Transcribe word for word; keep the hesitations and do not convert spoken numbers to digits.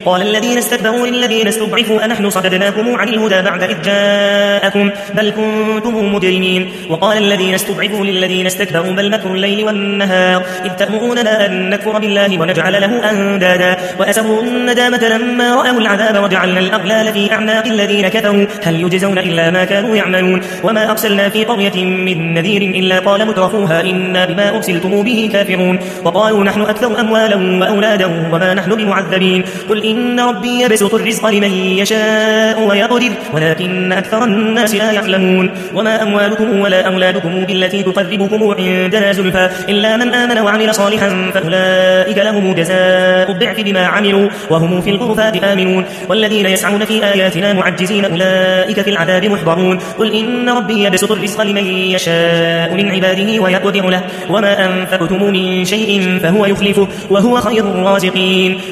قال الذين استكبروا للذين استضعفوا أنحن صددناكم عن الهدى بعد إذ جاءكم بل كنتم مجرمين. وقال الذين استضعفوا للذين استكبروا بل مكر الليل والنهار إذ تأمروننا أن نكفر بالله ونجعل له أندادا وأسروا الندامة لما رأوا العذاب وجعلنا الأغلال في أعناق الذين كفروا هل يجزون إلا ما كانوا يعملون. وما أرسلنا في قرية من نذير إلا قال مترفوها إنا بما أرسلتم به كافرون. وقالوا نحن أكثر أموالا وأولادا وما نحن بمعذبين. قل إن ربي يبسط الرزق لمن يشاء ويقدر ولكن أكثر الناس لا يعلمون. وما أموالكم ولا أولادكم بالتي تقربكم عندنا زلفى إلا من آمن وعمل صالحا فأولئك لهم جزاء الضعف بما عملوا وهم في الغرفات آمنون. والذين يسعون في آياتنا معجزين أولئك في العذاب محضرون. قل إن ربي يبسط الرزق لمن يشاء من عباده ويقدر له وما أنفقتم من شيء فهو يخلفه وهو خير الرازقين.